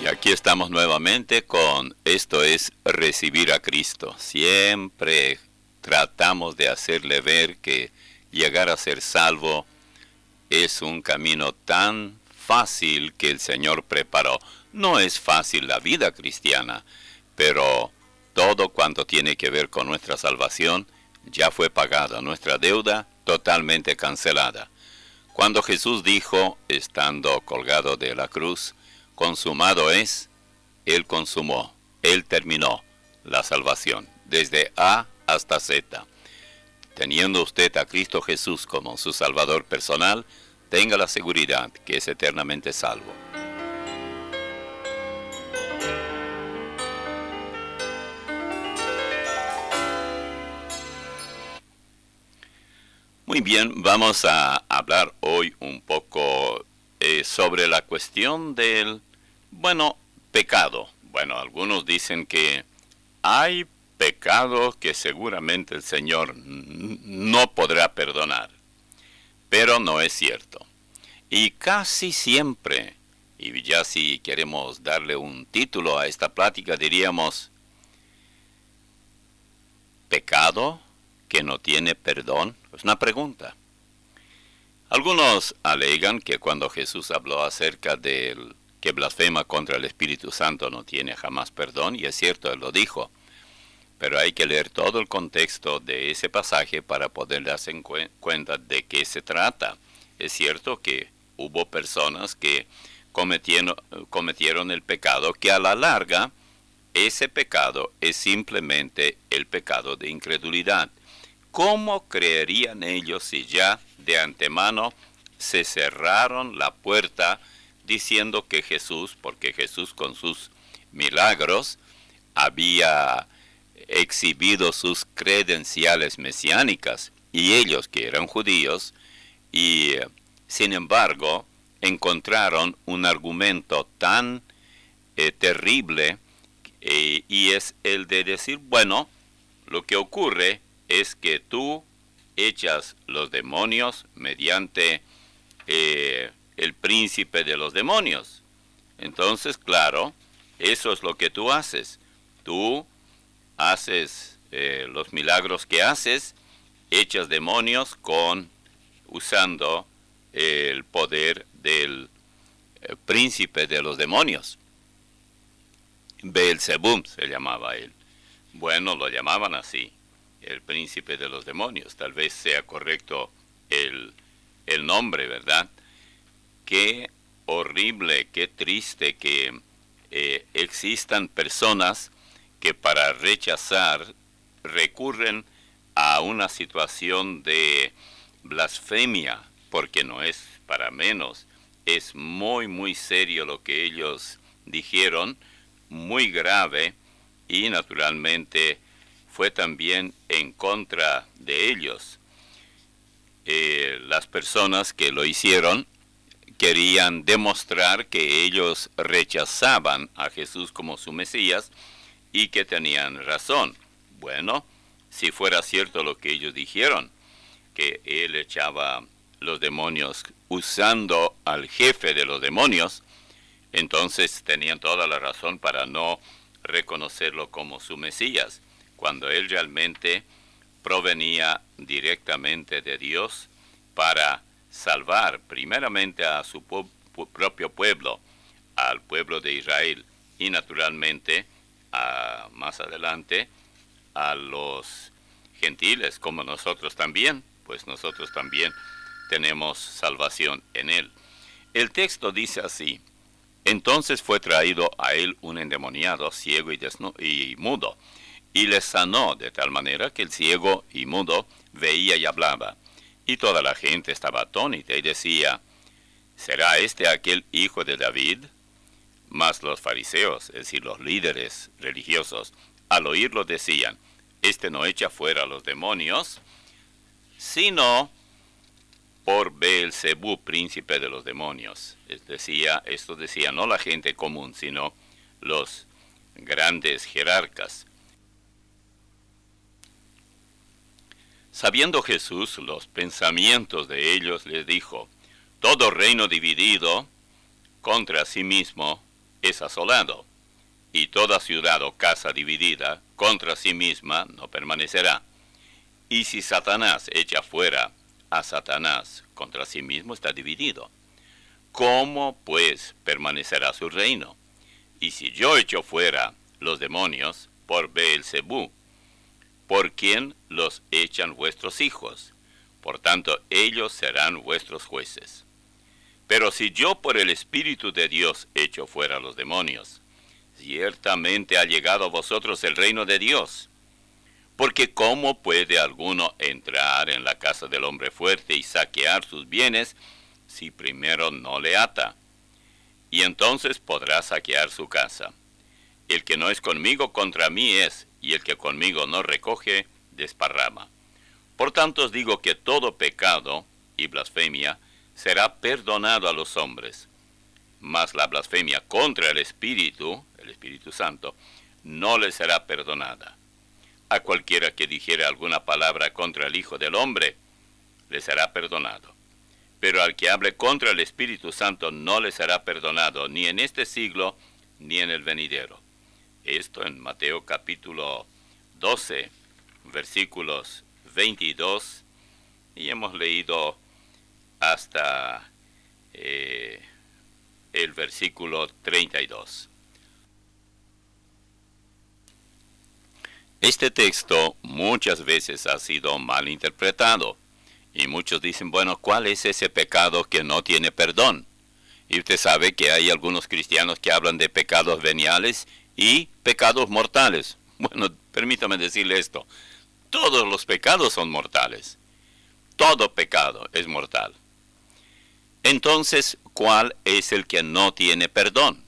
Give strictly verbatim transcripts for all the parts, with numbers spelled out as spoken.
Y aquí estamos nuevamente con Esto es Recibir a Cristo. Siempre tratamos de hacerle ver que llegar a ser salvo es un camino tan fácil que el Señor preparó. No es fácil la vida cristiana, pero todo cuanto tiene que ver con nuestra salvación ya fue pagada, nuestra deuda totalmente cancelada. Cuando Jesús dijo, estando colgado de la cruz, consumado es, Él consumó, Él terminó la salvación, desde A hasta Z. Teniendo usted a Cristo Jesús como su Salvador personal, tenga la seguridad que es eternamente salvo. Muy bien, vamos a hablar hoy un poco eh, sobre la cuestión del, bueno, pecado. Bueno, algunos dicen que hay pecados que seguramente el Señor no podrá perdonar, pero no es cierto. Y casi siempre, y ya si queremos darle un título a esta plática, diríamos, ¿pecado que no tiene perdón? Es una pregunta. Algunos alegan que cuando Jesús habló acerca del que blasfema contra el Espíritu Santo no tiene jamás perdón, y es cierto, Él lo dijo, pero hay que leer todo el contexto de ese pasaje para poder darse en cu- cuenta de qué se trata. Es cierto que hubo personas que cometieron, cometieron el pecado, que a la larga ese pecado es simplemente el pecado de incredulidad. ¿Cómo creerían ellos si ya de antemano se cerraron la puerta diciendo que Jesús, porque Jesús con sus milagros había exhibido sus credenciales mesiánicas, y ellos que eran judíos, y sin embargo encontraron un argumento tan eh, terrible, eh, y es el de decir, bueno, lo que ocurre es que tú echas los demonios mediante eh, el príncipe de los demonios. Entonces, claro, eso es lo que tú haces. Tú haces eh, los milagros que haces, echas demonios con usando el poder del eh, príncipe de los demonios. Beelzebub se llamaba él. Bueno, lo llamaban así, el príncipe de los demonios. Tal vez sea correcto el, el nombre, ¿verdad? Qué horrible, qué triste que eh, existan personas que para rechazar recurren a una situación de blasfemia, porque no es para menos. Es muy, muy serio lo que ellos dijeron, muy grave, y naturalmente fue también en contra de ellos. Eh, las personas que lo hicieron querían demostrar que ellos rechazaban a Jesús como su Mesías y que tenían razón. Bueno, si fuera cierto lo que ellos dijeron, que él echaba los demonios usando al jefe de los demonios, entonces tenían toda la razón para no reconocerlo como su Mesías, cuando él realmente provenía directamente de Dios para salvar primeramente a su pu- pu- propio pueblo, al pueblo de Israel, y naturalmente a, más adelante a los gentiles, como nosotros también, pues nosotros también tenemos salvación en él. El texto dice así: entonces fue traído a él un endemoniado, ciego y, desnu- y mudo, y le sanó de tal manera que el ciego y mudo veía y hablaba. Y toda la gente estaba atónita y decía, ¿será este aquel hijo de David? Mas los fariseos, es decir, los líderes religiosos, al oírlo decían, este no echa fuera a los demonios, sino por Beelzebub, príncipe de los demonios. Es decía, esto decía no la gente común, sino los grandes jerarcas. Sabiendo Jesús los pensamientos de ellos, les dijo, todo reino dividido contra sí mismo es asolado, y toda ciudad o casa dividida contra sí misma no permanecerá. Y si Satanás echa fuera a Satanás, contra sí mismo está dividido. ¿Cómo, pues, permanecerá su reino? Y si yo echo fuera los demonios por Beelzebú, ¿por quién los echan vuestros hijos? Por tanto, ellos serán vuestros jueces. Pero si yo por el Espíritu de Dios echo fuera los demonios, ciertamente ha llegado a vosotros el reino de Dios. Porque ¿cómo puede alguno entrar en la casa del hombre fuerte y saquear sus bienes si primero no le ata? Y entonces podrá saquear su casa. El que no es conmigo contra mí es, y el que conmigo no recoge, desparrama. Por tanto os digo que todo pecado y blasfemia será perdonado a los hombres, mas la blasfemia contra el Espíritu, el Espíritu Santo, no le será perdonada. A cualquiera que dijere alguna palabra contra el Hijo del Hombre, le será perdonado. Pero al que hable contra el Espíritu Santo no le será perdonado, ni en este siglo, ni en el venidero. Esto en Mateo capítulo doce, versículos veintidós, y hemos leído hasta eh, el versículo treinta y dos. Este texto muchas veces ha sido mal interpretado, y muchos dicen, bueno, ¿cuál es ese pecado que no tiene perdón? Y usted sabe que hay algunos cristianos que hablan de pecados veniales y pecados mortales. Bueno, permítame decirle esto, todos los pecados son mortales, todo pecado es mortal. Entonces, ¿cuál es el que no tiene perdón?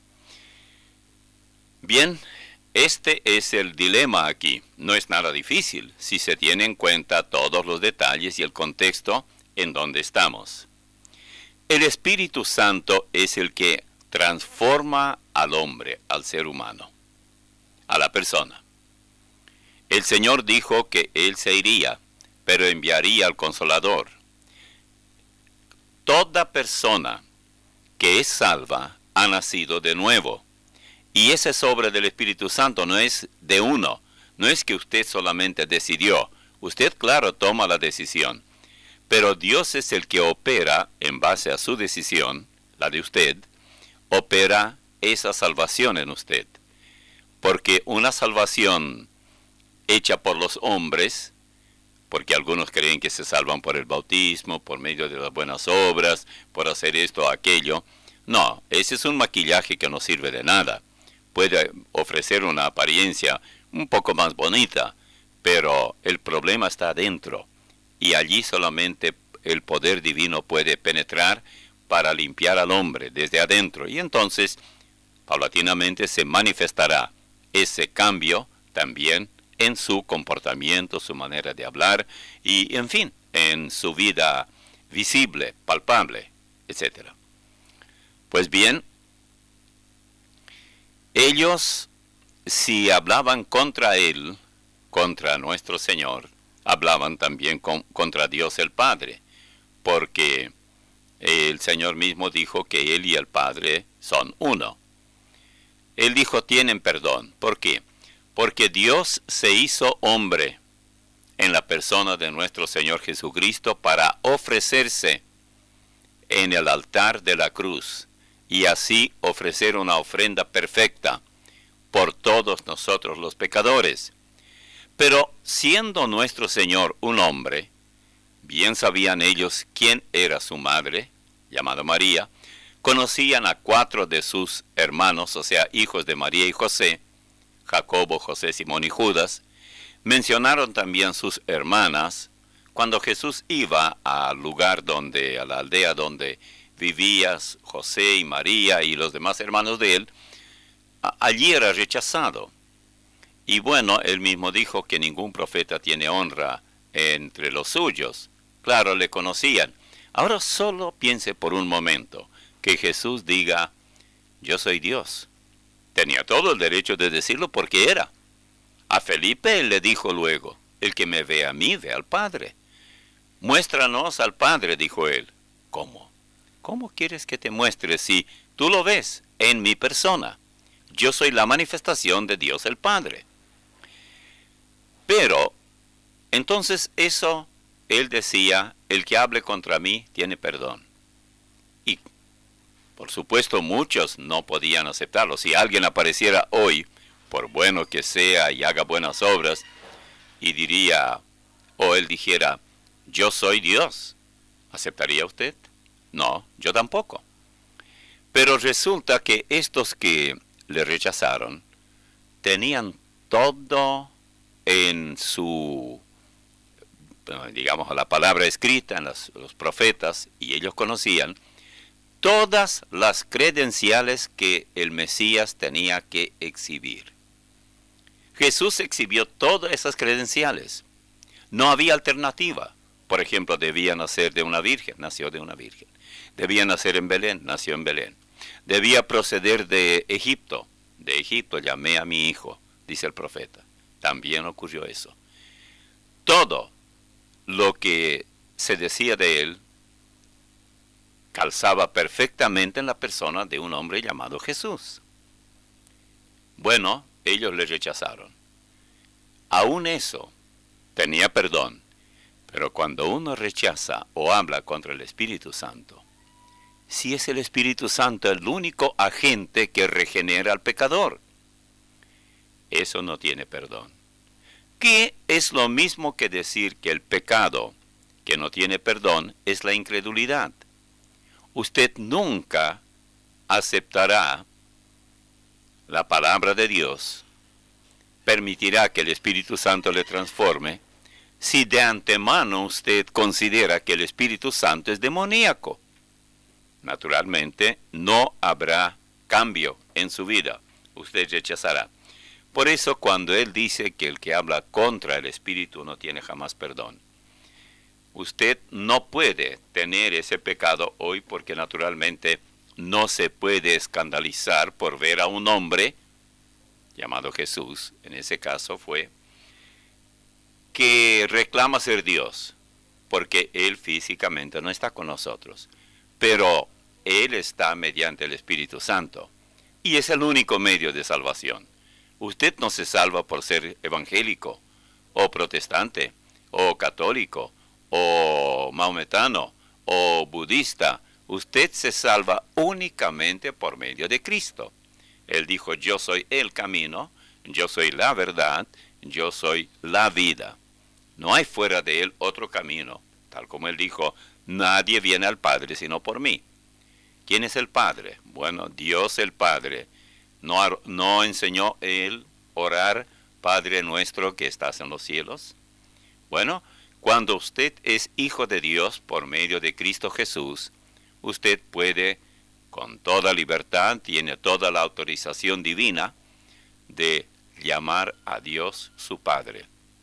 Bien, este es el dilema aquí. No es nada difícil si se tiene en cuenta todos los detalles y el contexto en donde estamos. El Espíritu Santo es el que transforma al hombre, al ser humano, a la persona. El Señor dijo que Él se iría, pero enviaría al Consolador. Toda persona que es salva ha nacido de nuevo. Y esa es obra del Espíritu Santo, no es de uno. No es que usted solamente decidió. Usted, claro, toma la decisión. Pero Dios es el que opera en base a su decisión, la de usted, opera esa salvación en usted. Porque una salvación hecha por los hombres, porque algunos creen que se salvan por el bautismo, por medio de las buenas obras, por hacer esto o aquello. No, ese es un maquillaje que no sirve de nada. Puede ofrecer una apariencia un poco más bonita, pero el problema está adentro, y allí solamente el poder divino puede penetrar para limpiar al hombre desde adentro, y entonces paulatinamente se manifestará ese cambio también en su comportamiento, su manera de hablar, y en fin, en su vida visible, palpable, etcétera. Pues bien, ellos, si hablaban contra Él, contra nuestro Señor, hablaban también con, contra Dios el Padre, porque el Señor mismo dijo que Él y el Padre son uno. Él dijo, tienen perdón. ¿Por qué? Porque Dios se hizo hombre en la persona de nuestro Señor Jesucristo para ofrecerse en el altar de la cruz, y así ofrecer una ofrenda perfecta por todos nosotros los pecadores. Pero siendo nuestro Señor un hombre, bien sabían ellos quién era su madre, llamada María, conocían a cuatro de sus hermanos, o sea, hijos de María y José, Jacobo, José, Simón y Judas. Mencionaron también sus hermanas. Cuando Jesús iba al lugar donde, a la aldea donde vivías José y María y los demás hermanos de él, allí era rechazado. Y bueno, él mismo dijo que ningún profeta tiene honra entre los suyos. Claro, le conocían. Ahora solo piense por un momento que Jesús diga, yo soy Dios. Tenía todo el derecho de decirlo porque era. A Felipe él le dijo luego, el que me ve a mí, ve al Padre. Muéstranos al Padre, dijo él. ¿Cómo? ¿Cómo quieres que te muestre si tú lo ves? en mi persona. Yo soy la manifestación de Dios el Padre. Pero, entonces eso, él decía, el que hable contra mí tiene perdón. Y, por supuesto, muchos no podían aceptarlo. Si alguien apareciera hoy, por bueno que sea y haga buenas obras, y diría, o él dijera, yo soy Dios, ¿aceptaría usted? No, yo tampoco. Pero resulta que estos que le rechazaron tenían todo en su, digamos, la palabra escrita en los, los profetas, y ellos conocían todas las credenciales que el Mesías tenía que exhibir. Jesús exhibió todas esas credenciales. No había alternativa. Por ejemplo, debía nacer de una virgen, nació de una virgen. Debía nacer en Belén, nació en Belén. Debía proceder de Egipto. De Egipto llamé a mi hijo, dice el profeta. También ocurrió eso. Todo lo que se decía de él calzaba perfectamente en la persona de un hombre llamado Jesús. Bueno, ellos le rechazaron. Aún eso tenía perdón. Pero cuando uno rechaza o habla contra el Espíritu Santo, si es el Espíritu Santo el único agente que regenera al pecador, eso no tiene perdón. ¿Qué es lo mismo que decir que el pecado que no tiene perdón es la incredulidad? Usted nunca aceptará la palabra de Dios, permitirá que el Espíritu Santo le transforme, si de antemano usted considera que el Espíritu Santo es demoníaco. Naturalmente, no habrá cambio en su vida. Usted rechazará. Por eso, cuando él dice que el que habla contra el Espíritu no tiene jamás perdón, usted no puede tener ese pecado hoy porque naturalmente no se puede escandalizar por ver a un hombre llamado Jesús, en ese caso fue, que reclama ser Dios, porque Él físicamente no está con nosotros, pero Él está mediante el Espíritu Santo, y es el único medio de salvación. Usted no se salva por ser evangélico, o protestante, o católico, o maometano, o budista. Usted se salva únicamente por medio de Cristo. Él dijo, yo soy el camino, yo soy la verdad, yo soy la vida. No hay fuera de él otro camino. Tal como él dijo, nadie viene al Padre sino por mí. ¿Quién es el Padre? Bueno, Dios el Padre. ¿No, no enseñó él orar, Padre nuestro que estás en los cielos? Bueno, cuando usted es hijo de Dios por medio de Cristo Jesús, usted puede, con toda libertad, tiene toda la autorización divina de llamar a Dios su Padre.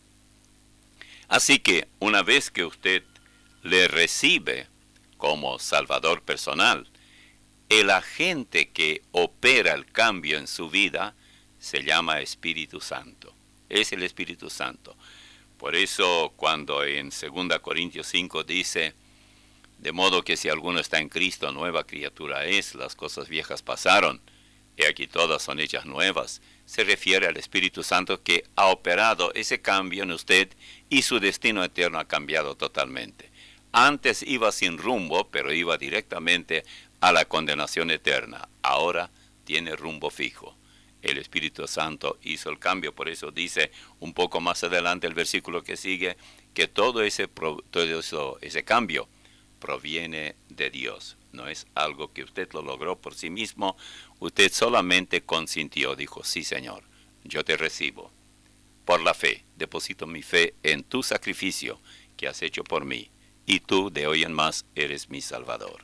Así que una vez que usted le recibe como Salvador personal, el agente que opera el cambio en su vida se llama Espíritu Santo. Es el Espíritu Santo. Por eso cuando en segunda Corintios cinco dice, de modo que si alguno está en Cristo, nueva criatura es, las cosas viejas pasaron, y aquí todas son hechas nuevas, se refiere al Espíritu Santo que ha operado ese cambio en usted y su destino eterno ha cambiado totalmente. Antes iba sin rumbo, pero iba directamente a la condenación eterna. Ahora tiene rumbo fijo. El Espíritu Santo hizo el cambio, por eso dice un poco más adelante el versículo que sigue, que todo ese, todo eso, ese cambio proviene de Dios. No es algo que usted lo logró por sí mismo, usted solamente consintió, dijo, sí Señor, yo te recibo. Por la fe, deposito mi fe en tu sacrificio que has hecho por mí, y tú de hoy en más eres mi Salvador.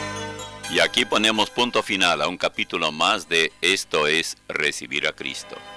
Y aquí ponemos punto final a un capítulo más de Esto es Recibir a Cristo.